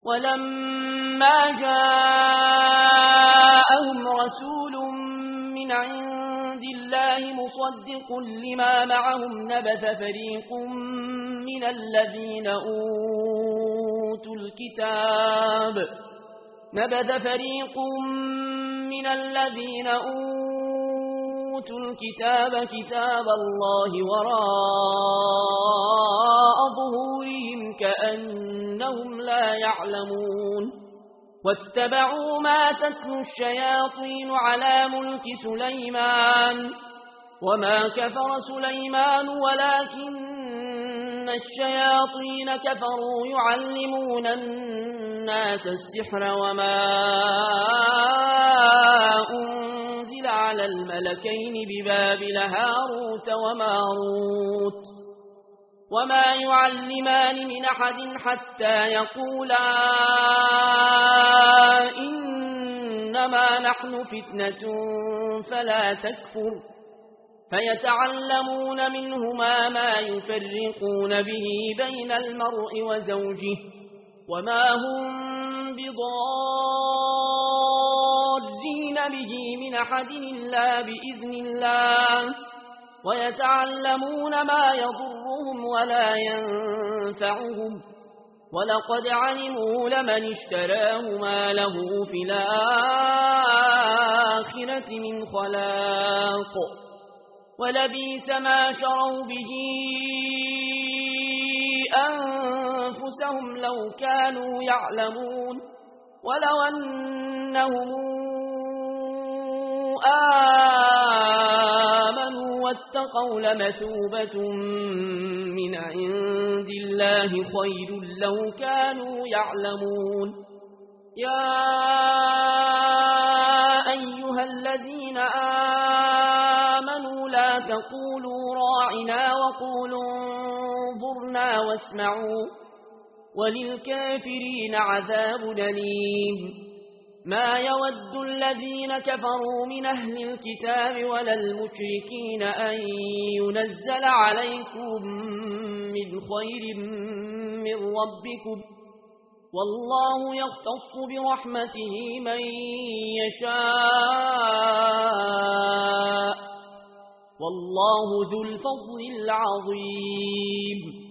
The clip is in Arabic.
ولما جاءهم رسول من عند الله مصدق لما معهم نبذ فريق من الذين أوتوا الكتاب كتاب الله وراء ظهورهم كأنهم لا يعلمون واتبعوا ما تتلو الشياطين على ملك سليمان وما كفر سليمان ولكن الشياطين كفروا يعلمون الناس السحر وما أنزل على الملكين ببابل هاروت وماروت وما يعلمان من أحد حتى يقولا إنما نحن فتنة فلا تكفر فيتعلمون منهما ما يفرقون به بين المرء وزوجه وما هم بضارين به من أحد إلا بإذن الله ويتعلمون ما يضرهم ولا ينفعهم ولقد علموا لمن اشتراه ما له في الآخرة من خلاق ولبئس ما شروا به أنفسهم لو كانوا يعلمون ولو أنهم آمنوا واتقوا لمثوبة من عند الله خير لو كانوا يعلمون يا أيها الذين آمنوا لا تقولوا راعنا وقولوا انظرنا واسمعوا وللكافرين عذاب أليم ما يود الذين كفروا من أهل الكتاب ولا المشركين أن ينزل عليكم من خير من ربكم والله يختص برحمته من يشاء والله ذو الفضل العظيم